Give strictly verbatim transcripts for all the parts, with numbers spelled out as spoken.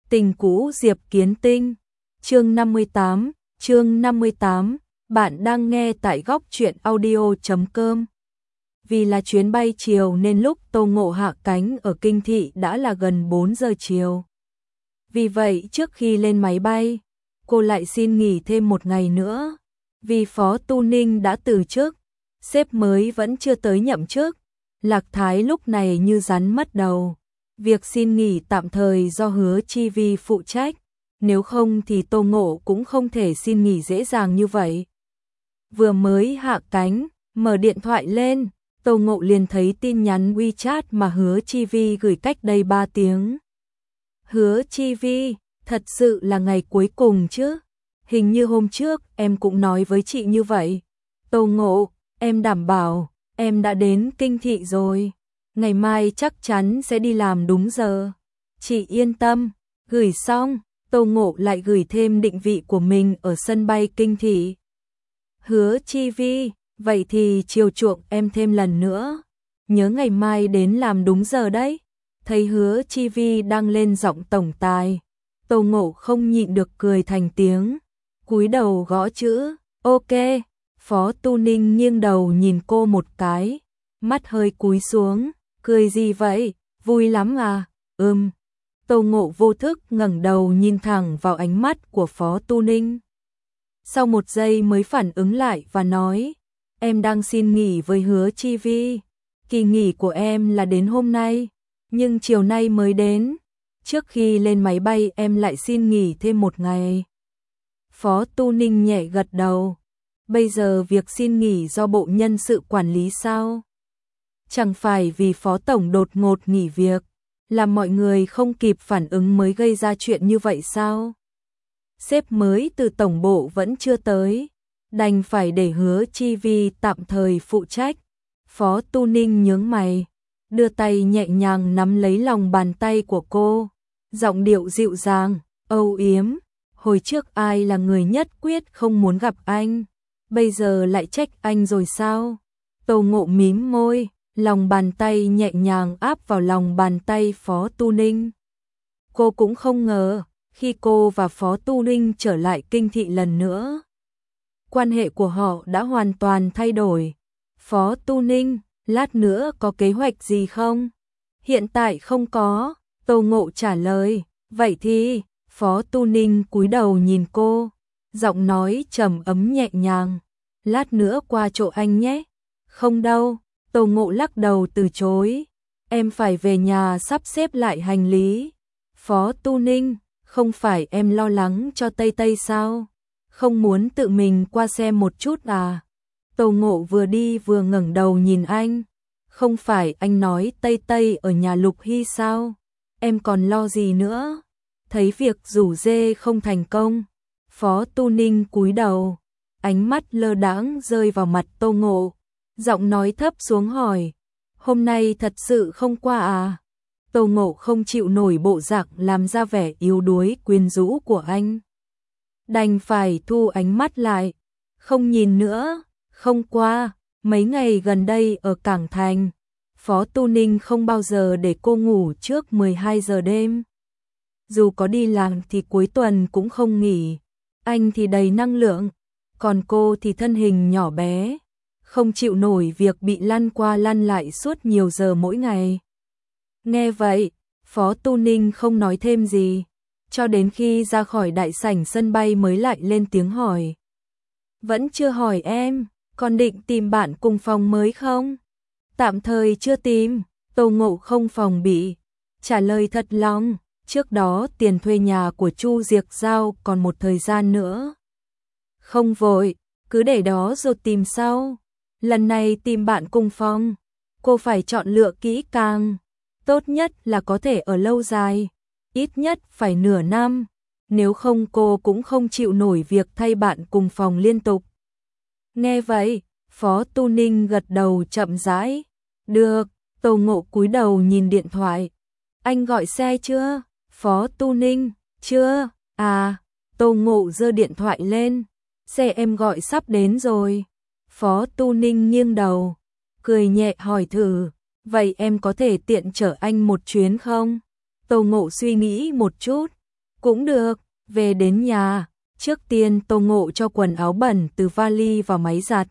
Tình cũ Diệp Kiến Tinh, chương năm mươi tám, chương năm mươi tám, bạn đang nghe tại góc truyện audio chấm com. Vì là chuyến bay chiều nên lúc Tô Ngộ hạ cánh ở Kinh Thị đã là gần bốn giờ chiều. Vì vậy trước khi lên máy bay, cô lại xin nghỉ thêm một ngày nữa. Vì Phó Tu Ninh đã từ chức, sếp mới vẫn chưa tới nhậm chức, Lạc Thái lúc này như rắn mất đầu. Việc xin nghỉ tạm thời do Hứa Chi Vi phụ trách, nếu không thì Tô Ngộ cũng không thể xin nghỉ dễ dàng như vậy. Vừa mới hạ cánh, mở điện thoại lên, Tô Ngộ liền thấy tin nhắn WeChat mà Hứa Chi Vi gửi cách đây ba tiếng. Hứa Chi Vi, thật sự là ngày cuối cùng chứ? Hình như hôm trước em cũng nói với chị như vậy. Tô Ngộ, em đảm bảo, em đã đến Kinh Thị rồi. Ngày mai chắc chắn sẽ đi làm đúng giờ. Chị yên tâm. Gửi xong, Tô Ngộ lại gửi thêm định vị của mình ở sân bay Kinh Thị. Hứa Chi Vi, vậy thì chiều chuộng em thêm lần nữa. Nhớ ngày mai đến làm đúng giờ đấy. Thấy Hứa Chi Vi đang lên giọng tổng tài, Tô Ngộ không nhịn được cười thành tiếng. Cúi đầu gõ chữ, ok. Phó Tu Ninh nghiêng đầu nhìn cô một cái, mắt hơi cúi xuống. Cười gì vậy, vui lắm à? Ừm. Tô Ngộ vô thức ngẩng đầu nhìn thẳng vào ánh mắt của Phó Tu Ninh. Sau một giây mới phản ứng lại và nói, em đang xin nghỉ với Hứa Chi Vi. Kỳ nghỉ của em là đến hôm nay, nhưng chiều nay mới đến. Trước khi lên máy bay em lại xin nghỉ thêm một ngày. Phó Tu Ninh nhẹ gật đầu. Bây giờ việc xin nghỉ do bộ nhân sự quản lý sao? Chẳng phải vì Phó Tổng đột ngột nghỉ việc, làm mọi người không kịp phản ứng mới gây ra chuyện như vậy sao? Sếp mới từ tổng bộ vẫn chưa tới, đành phải để Hứa Chi Vi tạm thời phụ trách. Phó Tu Ninh nhướng mày, đưa tay nhẹ nhàng nắm lấy lòng bàn tay của cô, giọng điệu dịu dàng, âu yếm. Hồi trước ai là người nhất quyết không muốn gặp anh, bây giờ lại trách anh rồi sao? Tô Ngộ mím môi, lòng bàn tay nhẹ nhàng áp vào lòng bàn tay Phó Tu Ninh. Cô cũng không ngờ, khi cô và Phó Tu Ninh trở lại Kinh Thị lần nữa, quan hệ của họ đã hoàn toàn thay đổi. Phó Tu Ninh, lát nữa có kế hoạch gì không? Hiện tại không có, Tô Ngộ trả lời. Vậy thì, Phó Tu Ninh cúi đầu nhìn cô, giọng nói trầm ấm nhẹ nhàng. Lát nữa qua chỗ anh nhé. Không đâu. Tô Ngộ lắc đầu từ chối. Em phải về nhà sắp xếp lại hành lý. Phó Tu Ninh, không phải em lo lắng cho Tây Tây sao? Không muốn tự mình qua xem một chút à? Tô Ngộ vừa đi vừa ngẩng đầu nhìn anh. Không phải anh nói Tây Tây ở nhà Lục Hy sao? Em còn lo gì nữa? Thấy việc rủ dê không thành công, Phó Tu Ninh cúi đầu, ánh mắt lơ đãng rơi vào mặt Tô Ngộ. Giọng nói thấp xuống hỏi, hôm nay thật sự không qua à? Tô Ngộ không chịu nổi bộ dạng làm ra vẻ yếu đuối quyến rũ của anh, đành phải thu ánh mắt lại, không nhìn nữa. Không qua, mấy ngày gần đây ở Cảng Thành, Phó Tu Ninh không bao giờ để cô ngủ trước mười hai giờ đêm. Dù có đi làm thì cuối tuần cũng không nghỉ. Anh thì đầy năng lượng, còn cô thì thân hình nhỏ bé, không chịu nổi việc bị lăn qua lăn lại suốt nhiều giờ mỗi ngày. Nghe vậy, Phó Tu Ninh không nói thêm gì, cho đến khi ra khỏi đại sảnh sân bay mới lại lên tiếng hỏi. Vẫn chưa hỏi em, còn định tìm bạn cùng phòng mới không? Tạm thời chưa tìm. Tô Ngộ không phòng bị, trả lời thật lòng. Trước đó tiền thuê nhà của Chu Diệc giao còn một thời gian nữa. Không vội, cứ để đó rồi tìm sau. Lần này tìm bạn cùng phòng, cô phải chọn lựa kỹ càng. Tốt nhất là có thể ở lâu dài, ít nhất phải nửa năm. Nếu không cô cũng không chịu nổi việc thay bạn cùng phòng liên tục. Nghe vậy, Phó Tu Ninh gật đầu chậm rãi. Được. Tô Ngộ cúi đầu nhìn điện thoại. Anh gọi xe chưa? Phó Tu Ninh, chưa. À, Tô Ngộ giơ điện thoại lên. Xe em gọi sắp đến rồi. Phó Tu Ninh nghiêng đầu, cười nhẹ hỏi thử, vậy em có thể tiện chở anh một chuyến không? Tô Ngộ suy nghĩ một chút, Cũng được, về đến nhà, trước tiên Tô Ngộ cho quần áo bẩn từ vali vào máy giặt,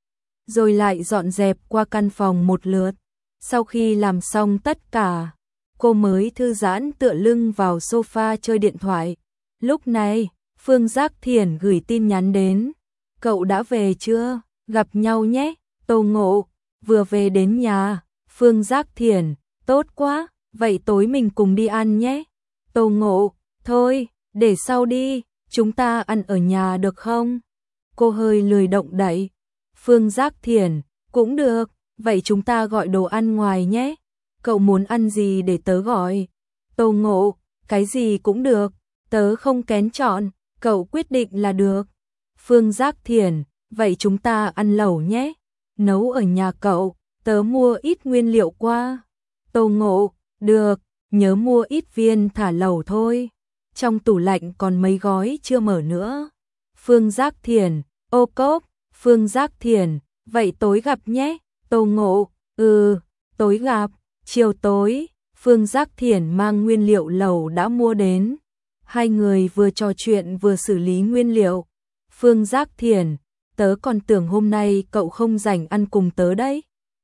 rồi lại dọn dẹp qua căn phòng một lượt. Sau khi làm xong tất cả, cô mới thư giãn tựa lưng vào sofa chơi điện thoại. Lúc này, Phương Giác Thiển gửi tin nhắn đến. Cậu đã về chưa? Gặp nhau nhé. Tô Ngộ, vừa về đến nhà. Phương Giác Thiển, tốt quá, vậy tối mình cùng đi ăn nhé. Tô Ngộ, thôi, để sau đi, chúng ta ăn ở nhà được không? Cô hơi lười động đậy. Phương Giác Thiển, cũng được, vậy chúng ta gọi đồ ăn ngoài nhé. Cậu muốn ăn gì để tớ gọi? Tô Ngộ, cái gì cũng được, tớ không kén chọn, cậu quyết định là được. Phương Giác Thiển, vậy chúng ta ăn lẩu nhé. Nấu ở nhà cậu, tớ mua ít nguyên liệu qua. Tô Ngộ, được, nhớ mua ít viên thả lẩu thôi. Trong tủ lạnh còn mấy gói chưa mở nữa. Phương Giác Thiển, ô cốp. Phương Giác Thiển, vậy tối gặp nhé. Tô Ngộ, ừ, tối gặp. Chiều tối, Phương Giác Thiển mang nguyên liệu lẩu đã mua đến. Hai người vừa trò chuyện vừa xử lý nguyên liệu. Phương Giác Thiển, tớ còn tưởng hôm nay cậu không rảnh ăn cùng tớ đấy.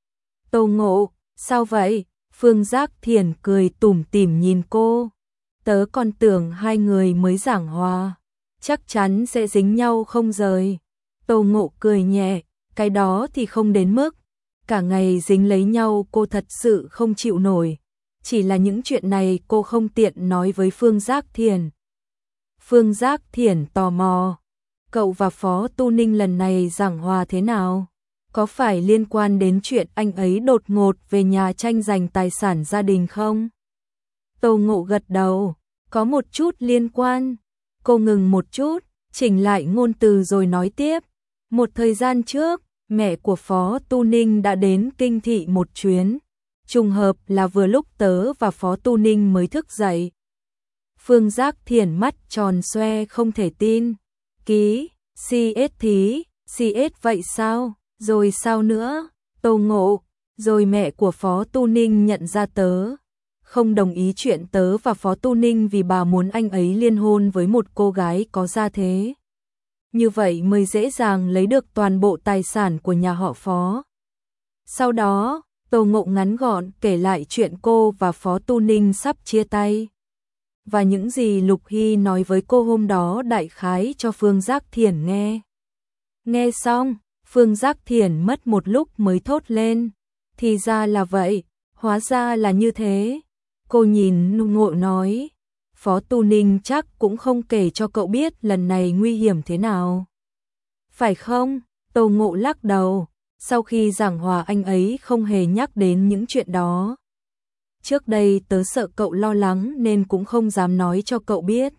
Tô Ngộ, sao vậy? Phương Giác Thiển cười tủm tỉm nhìn cô. Tớ còn tưởng hai người mới giảng hòa, chắc chắn sẽ dính nhau không rời. Tô Ngộ cười nhẹ, cái đó thì không đến mức. Cả ngày dính lấy nhau cô thật sự không chịu nổi. Chỉ là những chuyện này cô không tiện nói với Phương Giác Thiển. Phương Giác Thiển tò mò. Cậu và Phó Tu Ninh lần này giảng hòa thế nào? Có phải liên quan đến chuyện anh ấy đột ngột về nhà tranh giành tài sản gia đình không? Tô Ngộ gật đầu. Có một chút liên quan. Cô ngừng một chút, chỉnh lại ngôn từ rồi nói tiếp. Một thời gian trước, mẹ của Phó Tu Ninh đã đến kinh thị một chuyến. Trùng hợp là vừa lúc tớ và Phó Tu Ninh mới thức dậy. Phương Giác Thiển mắt tròn xoe không thể tin. Ký, xê ét thí, xê ét vậy sao? Rồi sao nữa? Tô Ngộ, rồi mẹ của Phó Tu Ninh nhận ra tớ. Không đồng ý chuyện tớ và Phó Tu Ninh vì bà muốn anh ấy liên hôn với một cô gái có gia thế. Như vậy mới dễ dàng lấy được toàn bộ tài sản của nhà họ Phó. Sau đó, Tô Ngộ ngắn gọn kể lại chuyện cô và Phó Tu Ninh sắp chia tay. Và những gì Lục Hy nói với cô hôm đó đại khái cho Phương Giác Thiển nghe. Nghe xong, Phương Giác Thiển mất một lúc mới thốt lên. Thì ra là vậy, hóa ra là như thế. Cô nhìn Ngộ nói. Phó Tu Ninh chắc cũng không kể cho cậu biết lần này nguy hiểm thế nào. Phải không? Tô Ngộ lắc đầu. Sau khi giảng hòa anh ấy không hề nhắc đến những chuyện đó. Trước đây tớ sợ cậu lo lắng nên cũng không dám nói cho cậu biết.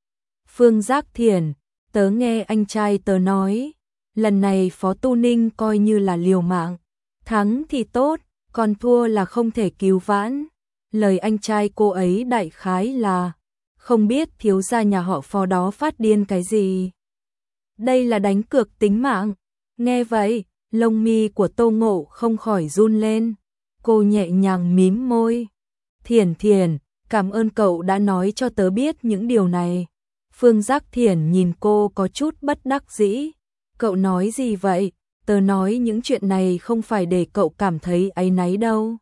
Phương Giác Thiển, tớ nghe anh trai tớ nói. Lần này Phó Tu Ninh coi như là liều mạng. Thắng thì tốt, còn thua là không thể cứu vãn. Lời anh trai cô ấy đại khái là không biết thiếu gia nhà họ Phó đó phát điên cái gì. Đây là đánh cược tính mạng. Nghe vậy, lông mi của Tô Ngộ không khỏi run lên. Cô nhẹ nhàng mím môi. Thiển Thiển, cảm ơn cậu đã nói cho tớ biết những điều này. Phương Giác Thiển nhìn cô có chút bất đắc dĩ. Cậu nói gì vậy? Tớ nói những chuyện này không phải để cậu cảm thấy áy náy đâu.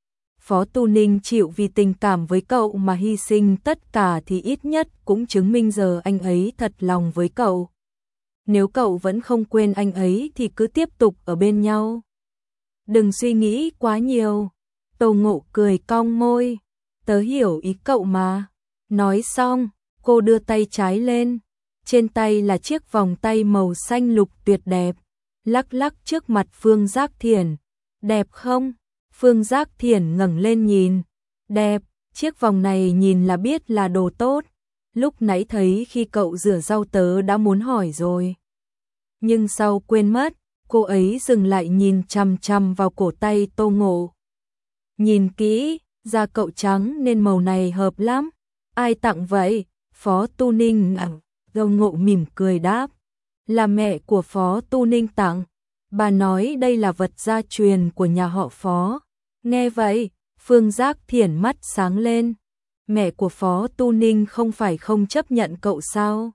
Phó Tu Ninh chịu vì tình cảm với cậu mà hy sinh tất cả thì ít nhất cũng chứng minh giờ anh ấy thật lòng với cậu. Nếu cậu vẫn không quên anh ấy thì cứ tiếp tục ở bên nhau. Đừng suy nghĩ quá nhiều. Tô Ngộ cười cong môi. Tớ hiểu ý cậu mà. Nói xong, cô đưa tay trái lên. Trên tay là chiếc vòng tay màu xanh lục tuyệt đẹp. Lắc lắc trước mặt Phương Giác Thiển. Đẹp không? Phương Giác Thiển ngẩng lên nhìn. Đẹp, chiếc vòng này nhìn là biết là đồ tốt. Lúc nãy thấy khi cậu rửa rau tớ đã muốn hỏi rồi. Nhưng sau quên mất, cô ấy dừng lại nhìn chằm chằm vào cổ tay Tô Ngộ. Nhìn kỹ, da cậu trắng nên màu này hợp lắm. Ai tặng vậy? Phó Tu Ninh ngẩng, Tô Ngộ mỉm cười đáp. Là mẹ của Phó Tu Ninh tặng. Bà nói đây là vật gia truyền của nhà họ Phó. Nghe vậy, Phương Giác Thiển mắt sáng lên. mẹ của Phó Tu Ninh không phải không chấp nhận cậu sao?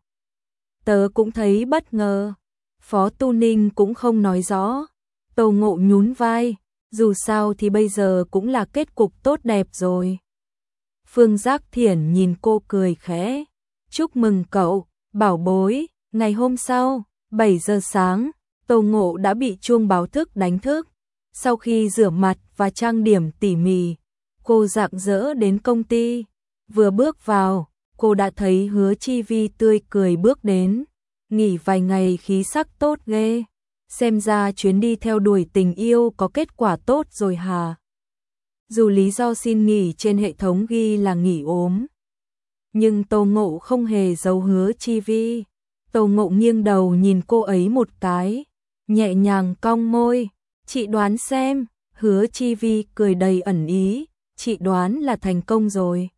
Tớ cũng thấy bất ngờ. Phó Tu Ninh cũng không nói rõ. Tô Ngộ nhún vai, dù sao thì bây giờ cũng là kết cục tốt đẹp rồi. Phương Giác Thiển nhìn cô cười khẽ. Chúc mừng cậu, bảo bối. Ngày hôm sau, bảy giờ sáng, Tô Ngộ đã bị chuông báo thức đánh thức. Sau khi rửa mặt và trang điểm tỉ mỉ, cô rạng rỡ đến công ty. Vừa bước vào, cô đã thấy Hứa Chi Vi tươi cười bước đến. Nghỉ vài ngày khí sắc tốt ghê. Xem ra chuyến đi theo đuổi tình yêu có kết quả tốt rồi hả? Dù lý do xin nghỉ trên hệ thống ghi là nghỉ ốm, nhưng Tô Ngộ không hề giấu Hứa Chi Vi. Tô Ngộ nghiêng đầu nhìn cô ấy một cái, nhẹ nhàng cong môi. Chị đoán xem. Hứa Chi Vi cười đầy ẩn ý. Chị đoán là thành công rồi.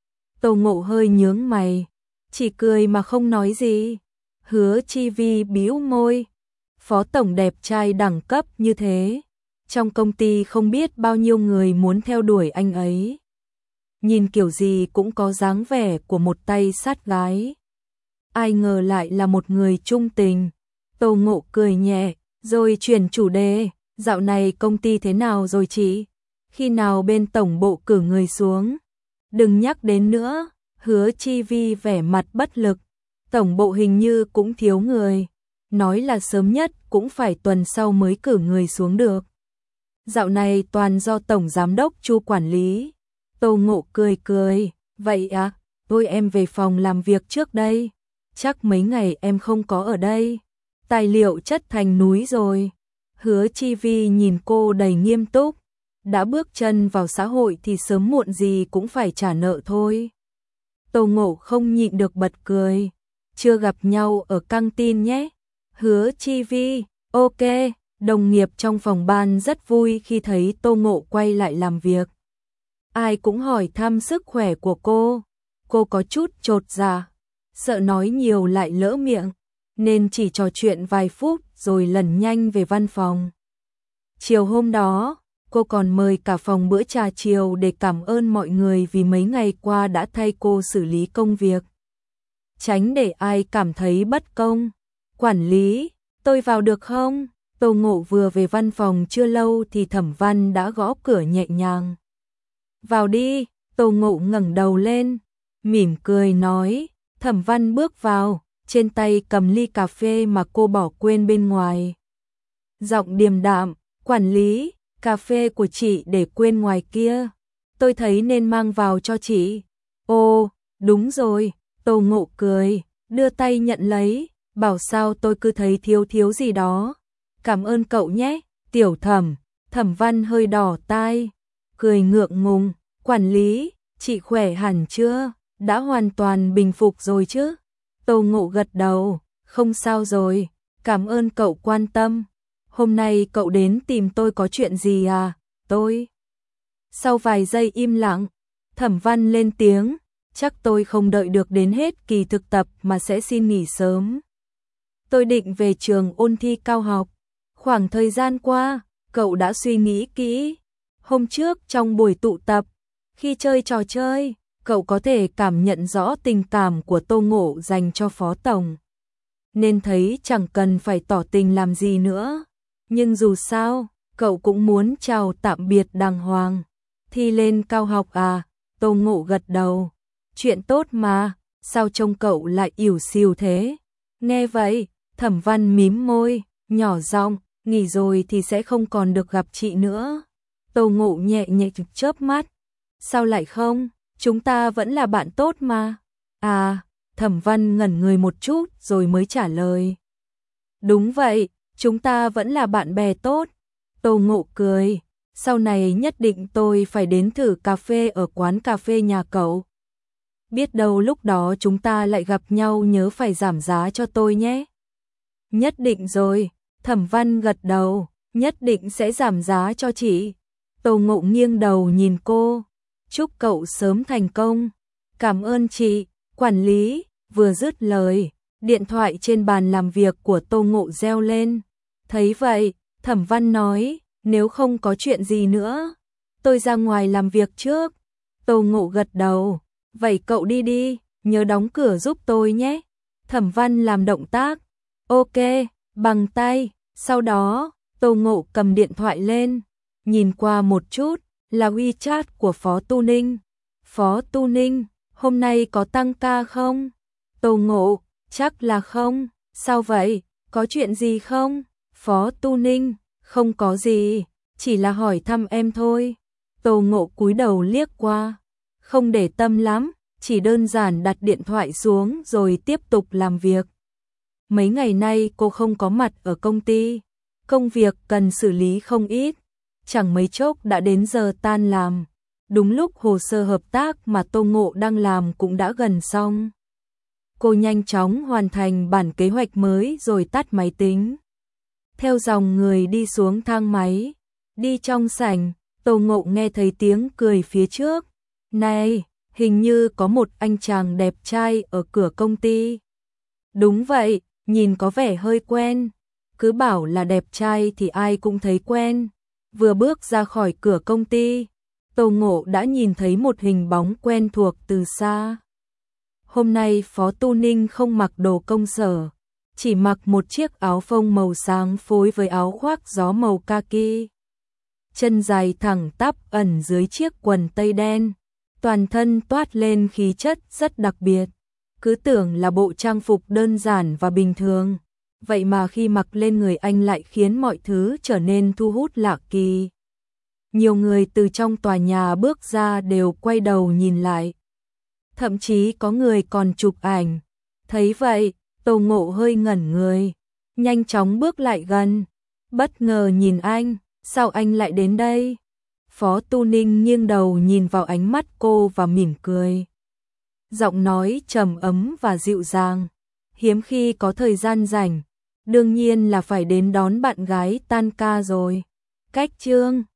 Tô Ngộ hơi nhướng mày, chỉ cười mà không nói gì. Hứa Chi Vi bĩu môi. Phó tổng đẹp trai đẳng cấp như thế, trong công ty không biết bao nhiêu người muốn theo đuổi anh ấy. Nhìn kiểu gì cũng có dáng vẻ của một tay sát gái. Ai ngờ lại là một người trung tình. Tô Ngộ cười nhẹ, rồi chuyển chủ đề. Dạo này công ty thế nào rồi chị? Khi nào bên tổng bộ cử người xuống? Đừng nhắc đến nữa. Hứa Chi Vi vẻ mặt bất lực. Tổng bộ hình như cũng thiếu người. Nói là sớm nhất cũng phải tuần sau mới cử người xuống được. Dạo này toàn do tổng giám đốc Chu quản lý. Tô Ngộ cười cười. Vậy à, tôi em về phòng làm việc trước đây. Chắc mấy ngày em không có ở đây. Tài liệu chất thành núi rồi. Hứa Chi Vi nhìn cô đầy nghiêm túc. Đã bước chân vào xã hội thì sớm muộn gì cũng phải trả nợ thôi. Tô Ngộ không nhịn được bật cười. Chưa gặp nhau ở căng tin nhé. Hứa Chi Vi, ok. Đồng nghiệp trong phòng ban rất vui khi thấy Tô Ngộ quay lại làm việc. Ai cũng hỏi thăm sức khỏe của cô. Cô có chút chột dạ, sợ nói nhiều lại lỡ miệng, nên chỉ trò chuyện vài phút rồi lần nhanh về văn phòng. Chiều hôm đó, cô còn mời cả phòng bữa trà chiều để cảm ơn mọi người vì mấy ngày qua đã thay cô xử lý công việc. Tránh để ai cảm thấy bất công. Quản lý, tôi vào được không? Tô Ngộ vừa về văn phòng chưa lâu thì Thẩm Văn đã gõ cửa nhẹ nhàng. Vào đi. Tô Ngộ ngẩng đầu lên, mỉm cười nói. Thẩm Văn bước vào, trên tay cầm ly cà phê mà cô bỏ quên bên ngoài. Giọng điềm đạm, quản lý, cà phê của chị để quên ngoài kia. Tôi thấy nên mang vào cho chị. Ồ, đúng rồi. Tô Ngộ cười, đưa tay nhận lấy, bảo sao tôi cứ thấy thiếu thiếu gì đó. Cảm ơn cậu nhé, Tiểu Thẩm. Thẩm Văn hơi đỏ tai, cười ngượng ngùng. Quản lý, chị khỏe hẳn chưa? Đã hoàn toàn bình phục rồi chứ? Tô Ngộ gật đầu, không sao rồi, cảm ơn cậu quan tâm. Hôm nay cậu đến tìm tôi có chuyện gì à? Tôi. Sau vài giây im lặng, Thẩm Văn lên tiếng, chắc tôi không đợi được đến hết kỳ thực tập mà sẽ xin nghỉ sớm. Tôi định về trường ôn thi cao học. Khoảng thời gian qua, cậu đã suy nghĩ kỹ. Hôm trước trong buổi tụ tập, khi chơi trò chơi, cậu có thể cảm nhận rõ tình cảm của Tô Ngộ dành cho Phó Tổng. Nên thấy chẳng cần phải tỏ tình làm gì nữa. Nhưng dù sao, cậu cũng muốn chào tạm biệt đàng hoàng. Thi lên cao học à? Tô Ngộ gật đầu. Chuyện tốt mà, sao trông cậu lại ỉu xìu thế? Nghe vậy, Thẩm Văn mím môi, nhỏ giọng, nghỉ rồi thì sẽ không còn được gặp chị nữa. Tô Ngộ nhẹ nhẹ chớp mắt. Sao lại không? Chúng ta vẫn là bạn tốt mà. À, Thẩm Văn ngẩn người một chút rồi mới trả lời. Đúng vậy, chúng ta vẫn là bạn bè tốt. Tô Ngộ cười, sau này nhất định tôi phải đến thử cà phê ở quán cà phê nhà cậu. Biết đâu lúc đó chúng ta lại gặp nhau, nhớ phải giảm giá cho tôi nhé. Nhất định rồi, Thẩm Văn gật đầu, nhất định sẽ giảm giá cho chị. Tô Ngộ nghiêng đầu nhìn cô, chúc cậu sớm thành công. Cảm ơn chị, quản lý. Vừa dứt lời, điện thoại trên bàn làm việc của Tô Ngộ reo lên. Thấy vậy, Thẩm Văn nói, nếu không có chuyện gì nữa, tôi ra ngoài làm việc trước. Tô Ngộ gật đầu, Vậy cậu đi đi, nhớ đóng cửa giúp tôi nhé. Thẩm Văn làm động tác. Ok, bằng tay. Sau đó, Tô Ngộ cầm điện thoại lên, nhìn qua một chút, là WeChat của Phó Tu Ninh. Phó Tu Ninh, hôm nay có tăng ca không? Tô Ngộ, chắc là không. Sao vậy, có chuyện gì không? Phó Tu Ninh, không có gì, chỉ là hỏi thăm em thôi. Tô Ngộ cúi đầu liếc qua, không để tâm lắm, chỉ đơn giản đặt điện thoại xuống rồi tiếp tục làm việc. Mấy ngày nay cô không có mặt ở công ty, công việc cần xử lý không ít, chẳng mấy chốc đã đến giờ tan làm. Đúng lúc hồ sơ hợp tác mà Tô Ngộ đang làm cũng đã gần xong. Cô nhanh chóng hoàn thành bản kế hoạch mới rồi tắt máy tính. Theo dòng người đi xuống thang máy, đi trong sảnh, Tô Ngộ nghe thấy tiếng cười phía trước. Này, hình như có một anh chàng đẹp trai ở cửa công ty. Đúng vậy, nhìn có vẻ hơi quen. Cứ bảo là đẹp trai thì ai cũng thấy quen. Vừa bước ra khỏi cửa công ty, Tô Ngộ đã nhìn thấy một hình bóng quen thuộc từ xa. Hôm nay Phó Tu Ninh không mặc đồ công sở, chỉ mặc một chiếc áo phông màu sáng phối với áo khoác gió màu kaki. Chân dài thẳng tắp ẩn dưới chiếc quần tây đen, toàn thân toát lên khí chất rất đặc biệt. Cứ tưởng là bộ trang phục đơn giản và bình thường, vậy mà khi mặc lên người anh lại khiến mọi thứ trở nên thu hút lạ kỳ. Nhiều người từ trong tòa nhà bước ra đều quay đầu nhìn lại. Thậm chí có người còn chụp ảnh. Thấy vậy, Tô Ngộ hơi ngẩn người, nhanh chóng bước lại gần, bất ngờ nhìn anh, sao anh lại đến đây? Phó Tu Ninh nghiêng đầu nhìn vào ánh mắt cô và mỉm cười. Giọng nói trầm ấm và dịu dàng, hiếm khi có thời gian rảnh, đương nhiên là phải đến đón bạn gái tan ca rồi. Cách chương